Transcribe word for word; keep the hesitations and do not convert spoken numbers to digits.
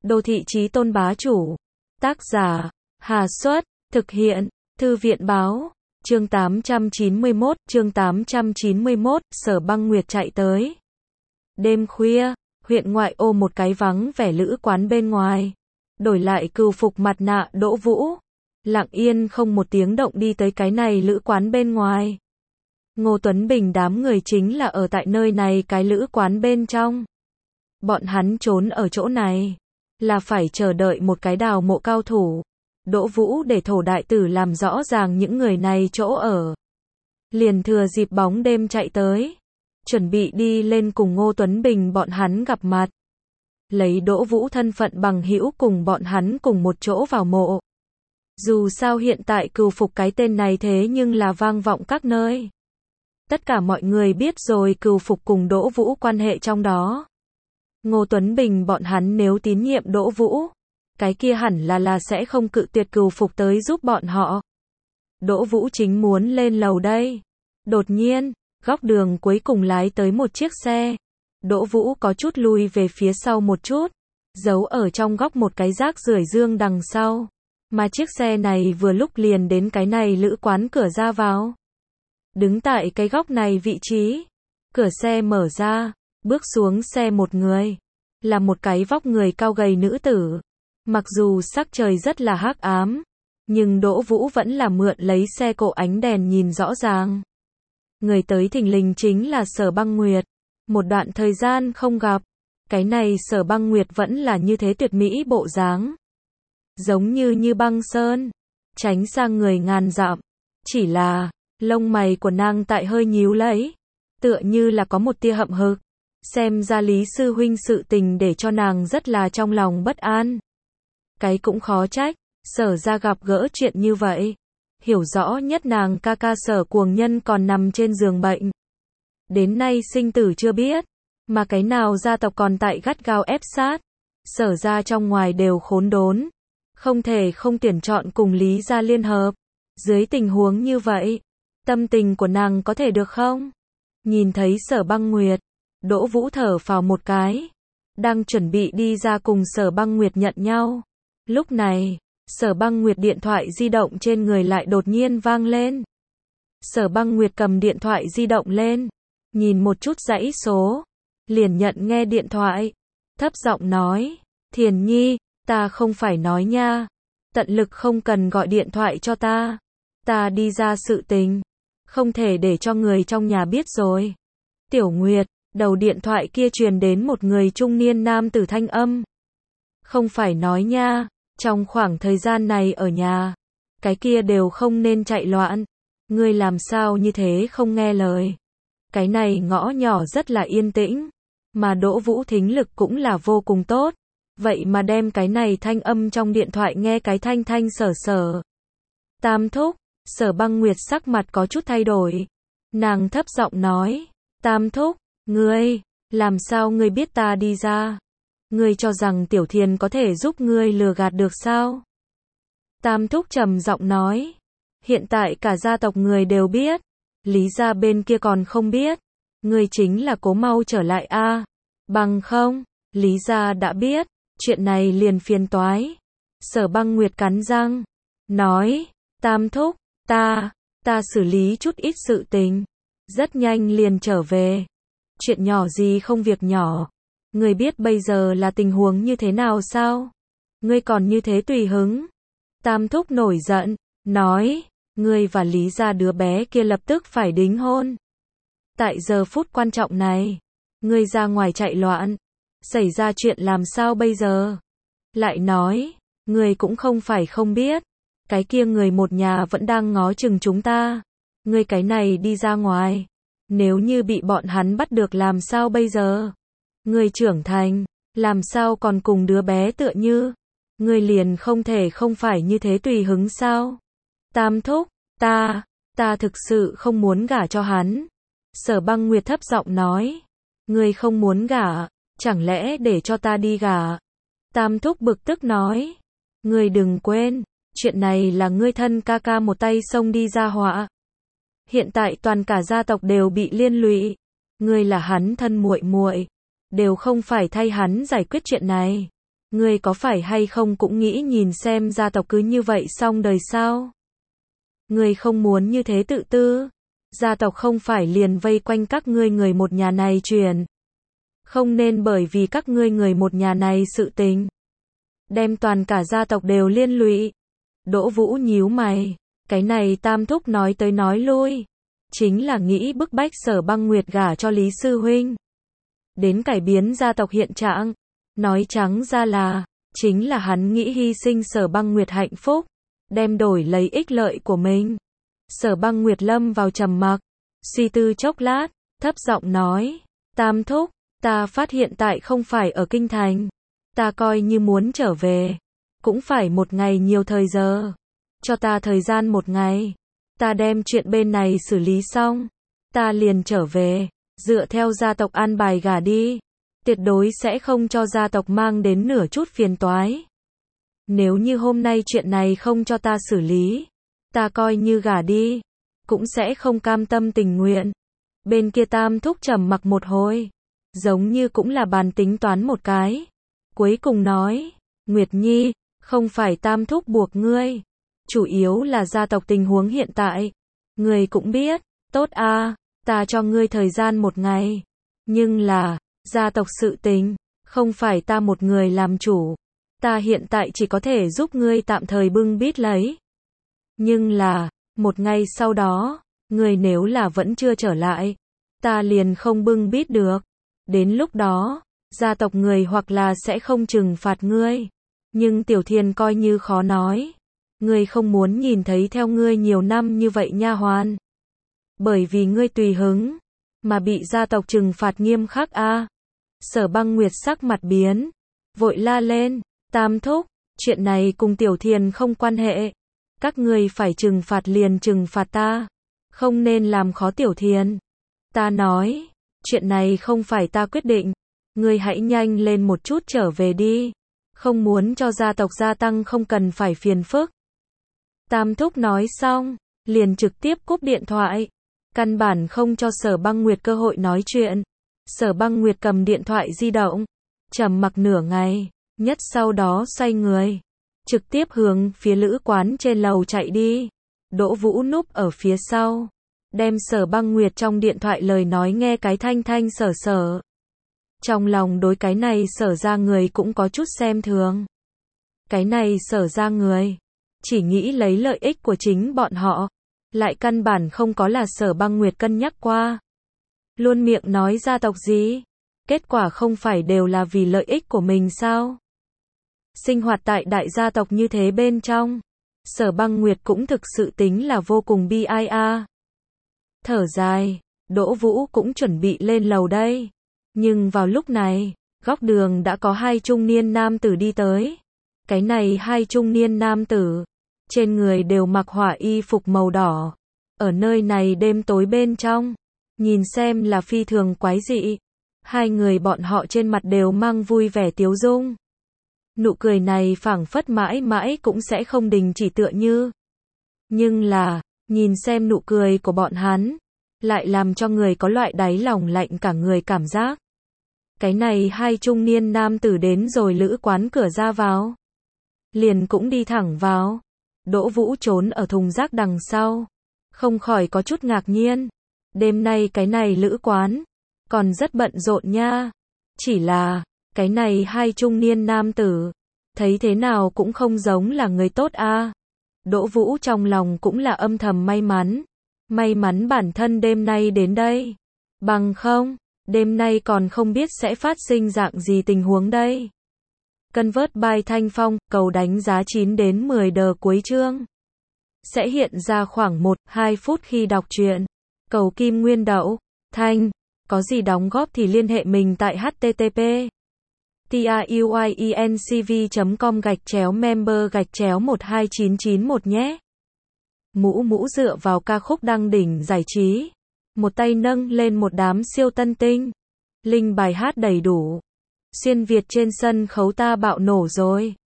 Đô thị chí tôn bá chủ. Tác giả, Hà Xuất, thực hiện, Thư viện báo, chương tám trăm chín mươi mốt, chương tám trăm chín mươi mốt, Sở Băng Nguyệt chạy tới. Đêm khuya, huyện ngoại ô một cái vắng vẻ lữ quán bên ngoài. Đổi lại cừu phục mặt nạ Đỗ Vũ. Lặng yên không một tiếng động đi tới cái này lữ quán bên ngoài. Ngô Tuấn Bình đám người chính là ở tại nơi này cái lữ quán bên trong. Bọn hắn trốn ở chỗ này là phải chờ đợi một cái đào mộ cao thủ, Đỗ Vũ để thổ đại tử làm rõ ràng những người này chỗ ở. Liền thừa dịp bóng đêm chạy tới, chuẩn bị đi lên cùng Ngô Tuấn Bình bọn hắn gặp mặt. Lấy Đỗ Vũ thân phận bằng hữu cùng bọn hắn cùng một chỗ vào mộ. Dù sao hiện tại cừu phục cái tên này thế nhưng là vang vọng các nơi. Tất cả mọi người biết rồi cừu phục cùng Đỗ Vũ quan hệ trong đó. Ngô Tuấn Bình bọn hắn nếu tín nhiệm Đỗ Vũ, cái kia hẳn là là sẽ không cự tuyệt cừu phục tới giúp bọn họ. Đỗ Vũ chính muốn lên lầu đây. Đột nhiên, góc đường cuối cùng lái tới một chiếc xe. Đỗ Vũ có chút lui về phía sau một chút, giấu ở trong góc một cái rác rưởi dương đằng sau. Mà chiếc xe này vừa lúc liền đến cái này lữ quán cửa ra vào. Đứng tại cái góc này vị trí, cửa xe mở ra, bước xuống xe một người, là một cái vóc người cao gầy nữ tử. Mặc dù sắc trời rất là hắc ám, nhưng Đỗ Vũ vẫn là mượn lấy xe cộ ánh đèn nhìn rõ ràng. Người tới thình lình chính là Sở Băng Nguyệt. Một đoạn thời gian không gặp, cái này Sở Băng Nguyệt vẫn là như thế tuyệt mỹ bộ dáng. Giống như như băng sơn, tránh sang người ngàn dặm. Chỉ là, lông mày của nàng tại hơi nhíu lấy, tựa như là có một tia hậm hực. Xem ra Lý sư huynh sự tình để cho nàng rất là trong lòng bất an. Cái cũng khó trách, Sở ra gặp gỡ chuyện như vậy. Hiểu rõ nhất nàng ca ca Sở Cuồng Nhân còn nằm trên giường bệnh. Đến nay sinh tử chưa biết, mà cái nào gia tộc còn tại gắt gao ép sát. Sở ra trong ngoài đều khốn đốn, không thể không tuyển chọn cùng Lý gia liên hợp. Dưới tình huống như vậy, tâm tình của nàng có thể được không? Nhìn thấy Sở Băng Nguyệt, Đỗ Vũ thở phào một cái, đang chuẩn bị đi ra cùng Sở Băng Nguyệt nhận nhau. Lúc này, Sở Băng Nguyệt điện thoại di động trên người lại đột nhiên vang lên. Sở Băng Nguyệt cầm điện thoại di động lên, nhìn một chút dãy số, liền nhận nghe điện thoại, thấp giọng nói, Thiền Nhi, ta không phải nói nha, tận lực không cần gọi điện thoại cho ta, ta đi ra sự tình, không thể để cho người trong nhà biết rồi. Tiểu Nguyệt, đầu điện thoại kia truyền đến một người trung niên nam tử thanh âm. Không phải nói nha, trong khoảng thời gian này ở nhà, cái kia đều không nên chạy loạn, ngươi làm sao như thế không nghe lời. Cái này ngõ nhỏ rất là yên tĩnh, mà Đỗ Vũ thính lực cũng là vô cùng tốt, vậy mà đem cái này thanh âm trong điện thoại nghe cái thanh thanh sở sở. Tam thúc, Sở Băng Nguyệt sắc mặt có chút thay đổi, nàng thấp giọng nói, Tam thúc, ngươi, làm sao ngươi biết ta đi ra? Ngươi cho rằng Tiểu Thiền có thể giúp ngươi lừa gạt được sao? Tam thúc trầm giọng nói, hiện tại cả gia tộc người đều biết, Lý gia bên kia còn không biết, ngươi chính là cố mau trở lại a, bằng không, Lý gia đã biết, chuyện này liền phiền toái. Sở Băng Nguyệt cắn răng, nói, Tam thúc, ta, ta xử lý chút ít sự tình, rất nhanh liền trở về. Chuyện nhỏ gì không việc nhỏ, ngươi biết bây giờ là tình huống như thế nào sao? Ngươi còn như thế tùy hứng. Tam thúc nổi giận, nói, ngươi và Lý gia đứa bé kia lập tức phải đính hôn. Tại giờ phút quan trọng này, ngươi ra ngoài chạy loạn, xảy ra chuyện làm sao bây giờ? Lại nói, ngươi cũng không phải không biết, cái kia người một nhà vẫn đang ngó chừng chúng ta. Ngươi cái này đi ra ngoài, nếu như bị bọn hắn bắt được làm sao bây giờ? Ngươi trưởng thành, làm sao còn cùng đứa bé tựa như? Ngươi liền không thể không phải như thế tùy hứng sao? Tam thúc, ta, ta thực sự không muốn gả cho hắn. Sở Băng Nguyệt thấp giọng nói, ngươi không muốn gả, chẳng lẽ để cho ta đi gả? Tam thúc bực tức nói, ngươi đừng quên, chuyện này là ngươi thân ca ca một tay xông đi ra họa. Hiện tại toàn cả gia tộc đều bị liên lụy, ngươi là hắn thân muội muội, đều không phải thay hắn giải quyết chuyện này. Ngươi có phải hay không cũng nghĩ nhìn xem gia tộc cứ như vậy xong đời sao? Ngươi không muốn như thế tự tư. Gia tộc không phải liền vây quanh các ngươi người một nhà này truyền. Không nên bởi vì các ngươi người một nhà này sự tình. Đem toàn cả gia tộc đều liên lụy. Đỗ Vũ nhíu mày. Cái này Tam thúc nói tới nói lui. Chính là nghĩ bức bách Sở Băng Nguyệt gả cho Lý Sư Huynh. Đến cải biến gia tộc hiện trạng. Nói trắng ra là, chính là hắn nghĩ hy sinh Sở Băng Nguyệt hạnh phúc. Đem đổi lấy ích lợi của mình. Sở Băng Nguyệt lâm vào trầm mặc. Suy tư chốc lát, thấp giọng nói. Tam thúc, ta phát hiện tại không phải ở Kinh Thành. Ta coi như muốn trở về. Cũng phải một ngày nhiều thời giờ. Cho ta thời gian một ngày. Ta đem chuyện bên này xử lý xong. Ta liền trở về. Dựa theo gia tộc an bài gả đi. Tuyệt đối sẽ không cho gia tộc mang đến nửa chút phiền toái. Nếu như hôm nay chuyện này không cho ta xử lý. Ta coi như gả đi. Cũng sẽ không cam tâm tình nguyện. Bên kia Tam thúc trầm mặc một hồi. Giống như cũng là bàn tính toán một cái. Cuối cùng nói. Nguyệt Nhi, không phải Tam thúc buộc ngươi. Chủ yếu là gia tộc tình huống hiện tại. Ngươi cũng biết. Tốt a, ta cho ngươi thời gian một ngày. Nhưng là, gia tộc sự tình, không phải ta một người làm chủ. Ta hiện tại chỉ có thể giúp ngươi tạm thời bưng bít lấy. Nhưng là, một ngày sau đó, ngươi nếu là vẫn chưa trở lại, ta liền không bưng bít được. Đến lúc đó, gia tộc người hoặc là sẽ không trừng phạt ngươi. Nhưng Tiểu Thiên coi như khó nói. Ngươi không muốn nhìn thấy theo ngươi nhiều năm như vậy nha hoàn. Bởi vì ngươi tùy hứng, mà bị gia tộc trừng phạt nghiêm khắc a. À. Sở Băng Nguyệt sắc mặt biến, vội la lên, Tam thúc, chuyện này cùng Tiểu Thiên không quan hệ. Các ngươi phải trừng phạt liền trừng phạt ta, không nên làm khó Tiểu Thiên. Ta nói, chuyện này không phải ta quyết định, ngươi hãy nhanh lên một chút trở về đi, không muốn cho gia tộc gia tăng không cần phải phiền phức. Tam thúc nói xong, liền trực tiếp cúp điện thoại, căn bản không cho Sở Băng Nguyệt cơ hội nói chuyện. Sở Băng Nguyệt cầm điện thoại di động, trầm mặc nửa ngày, nhất sau đó xoay người, trực tiếp hướng phía lữ quán trên lầu chạy đi. Đỗ Vũ núp ở phía sau, đem Sở Băng Nguyệt trong điện thoại lời nói nghe cái thanh thanh sở sở. Trong lòng đối cái này Sở ra người cũng có chút xem thường. Cái này Sở ra người, chỉ nghĩ lấy lợi ích của chính bọn họ, lại căn bản không có là Sở Băng Nguyệt cân nhắc qua. Luôn miệng nói gia tộc gì, kết quả không phải đều là vì lợi ích của mình sao? Sinh hoạt tại đại gia tộc như thế bên trong, Sở Băng Nguyệt cũng thực sự tính là vô cùng bi ai a. Thở dài, Đỗ Vũ cũng chuẩn bị lên lầu đây. Nhưng vào lúc này, góc đường đã có hai trung niên nam tử đi tới. Cái này hai trung niên nam tử, trên người đều mặc hỏa y phục màu đỏ. Ở nơi này đêm tối bên trong, nhìn xem là phi thường quái dị. Hai người bọn họ trên mặt đều mang vui vẻ tiếu dung. Nụ cười này phảng phất mãi mãi cũng sẽ không đình chỉ tựa như. Nhưng là, nhìn xem nụ cười của bọn hắn, lại làm cho người có loại đáy lòng lạnh cả người cảm giác. Cái này hai trung niên nam tử đến rồi lữ quán cửa ra vào. Liền cũng đi thẳng vào. Đỗ Vũ trốn ở thùng rác đằng sau. Không khỏi có chút ngạc nhiên. Đêm nay cái này lữ quán, còn rất bận rộn nha. Chỉ là, cái này hai trung niên nam tử, thấy thế nào cũng không giống là người tốt a. Đỗ Vũ trong lòng cũng là âm thầm may mắn. May mắn bản thân đêm nay đến đây. Bằng không, đêm nay còn không biết sẽ phát sinh dạng gì tình huống đây. Convert by Thanh Phong, cầu đánh giá chín đến mười đờ cuối chương. Sẽ hiện ra khoảng một đến hai phút khi đọc truyện. Cầu kim nguyên đậu, Thanh, có gì đóng góp thì liên hệ mình tại http truyencv chấm com gạch chéo member gạch chéo một hai chín chín một nhé. Mũ mũ dựa vào ca khúc đăng đỉnh giải trí. Một tay nâng lên một đám siêu tân tinh. Linh bài hát đầy đủ. Xuyên Việt trên sân khấu ta bạo nổ rồi.